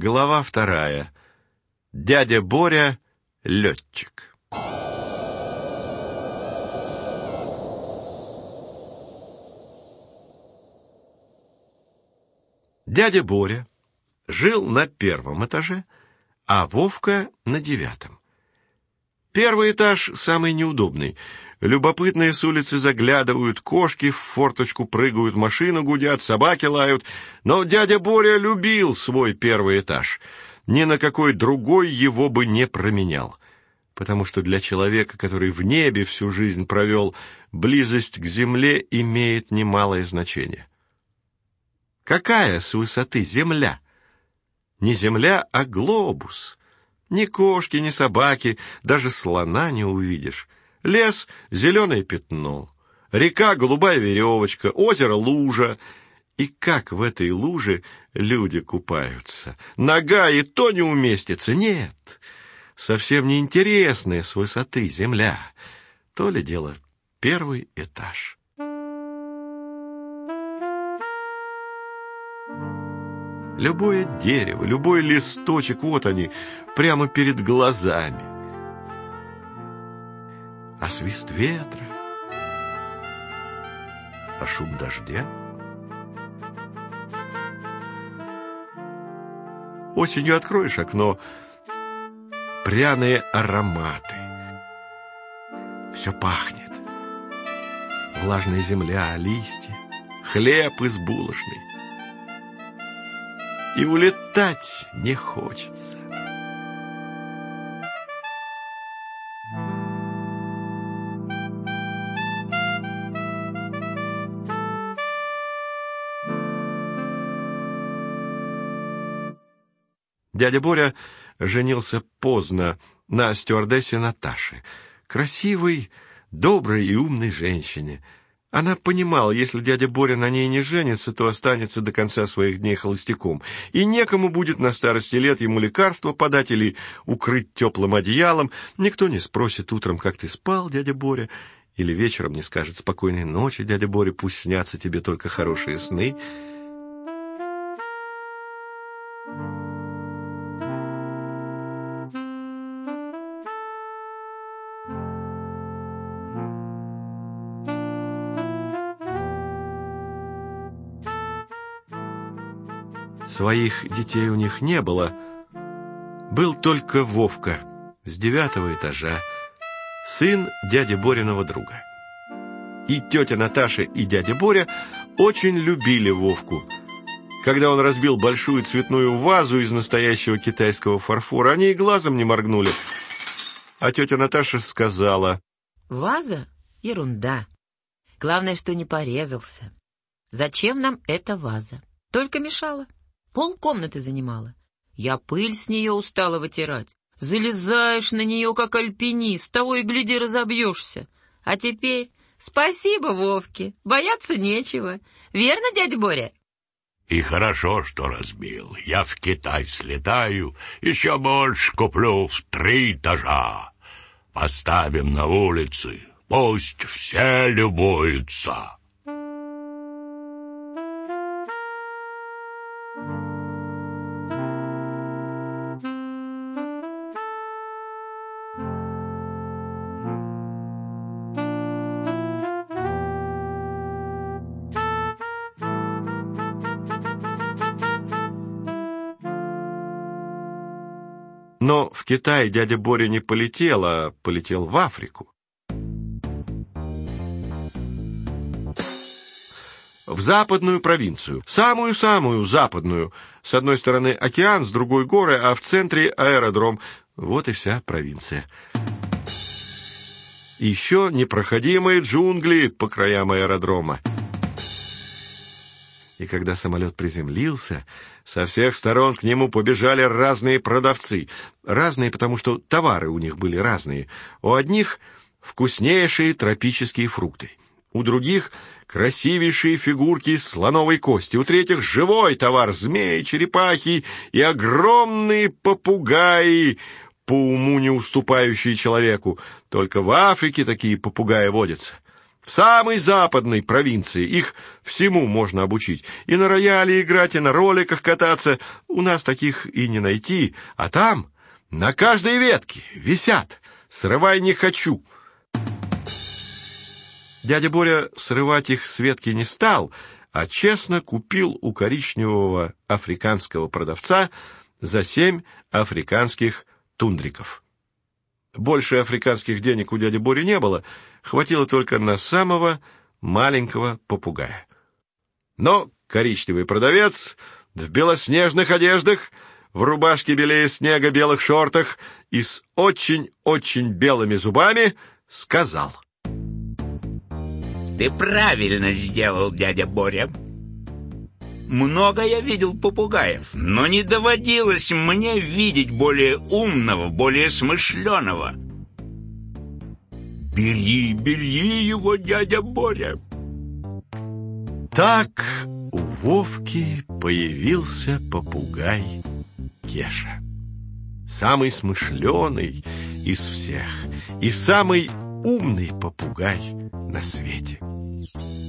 Глава 2. Дядя Боря — летчик. Дядя Боря жил на 1 этаже, а Вовка — на 9. 1 этаж самый неудобный. Любопытные с улицы заглядывают, кошки в форточку прыгают, машины гудят, собаки лают. Но дядя Боря любил свой 1 этаж. Ни на какой другой его бы не променял. Потому что для человека, который в небе всю жизнь провел, близость к земле имеет немалое значение. Какая с высоты земля? Не земля, а глобус. Ни кошки, ни собаки, даже слона не увидишь. Лес — зеленое пятно, река — голубая веревочка, озеро — лужа. И как в этой луже люди купаются? Нога и то не уместится. Нет, совсем неинтересная с высоты земля. То ли дело 1 этаж. Любое дерево, любой листочек, вот они, прямо перед глазами. А свист ветра, а шум дождя. Осенью откроешь окно, пряные ароматы. Все пахнет. Влажная земля, листья, хлеб из булочной. И улетать не хочется. Дядя Боря женился поздно на стюардессе Наташе, красивой, доброй и умной женщине. Она понимала, если дядя Боря на ней не женится, то останется до конца своих дней холостяком, и некому будет на старости лет ему лекарства подать или укрыть теплым одеялом. Никто не спросит утром, как ты спал, дядя Боря, или вечером не скажет спокойной ночи, дядя Боря, пусть снятся тебе только хорошие сны. Своих детей у них не было. Был только Вовка с 9 этажа, сын дяди Бориного друга. И тетя Наташа, и дядя Боря очень любили Вовку. Когда он разбил большую цветную вазу из настоящего китайского фарфора, они и глазом не моргнули. А тетя Наташа сказала: «Ваза — ерунда. Главное, что не порезался. Зачем нам эта ваза? Только мешала. Полкомнаты занимала. Я пыль с нее устала вытирать. Залезаешь на нее, как альпинист, того и гляди разобьешься. А теперь спасибо Вовке, бояться нечего. Верно, дядя Боря?» И хорошо, что разбил. Я в Китай слетаю, еще больше куплю в 3 этажа. Поставим на улице, пусть все любуются. Но в Китай дядя Боря не полетел, а полетел в Африку. В западную провинцию, самую-самую западную. С одной стороны океан, с другой горы, а в центре аэродром. Вот и вся провинция. И еще непроходимые джунгли по краям аэродрома. И когда самолет приземлился, со всех сторон к нему побежали разные продавцы. Разные, потому что товары у них были разные. У одних вкуснейшие тропические фрукты, у других красивейшие фигурки из слоновой кости, у третьих живой товар — змеи, черепахи и огромные попугаи, по уму не уступающие человеку. Только в Африке такие попугаи водятся. В самой западной провинции их всему можно обучить. И на рояле играть, и на роликах кататься. У нас таких и не найти. А там на каждой ветке висят. Срывай не хочу. Дядя Боря срывать их с ветки не стал, а честно купил у коричневого африканского продавца за 7 африканских тундриков. Больше африканских денег у дяди Бори не было, хватило только на самого маленького попугая. Но коричневый продавец в белоснежных одеждах, в рубашке белее снега, белых шортах и с очень-очень белыми зубами сказал: «Ты правильно сделал, дядя Боря. Много я видел попугаев, но не доводилось мне видеть более умного, более смышленого. Бери его, дядя Боря». Так у Вовки появился попугай Кеша. Самый смышленый из всех и самый умный попугай на свете.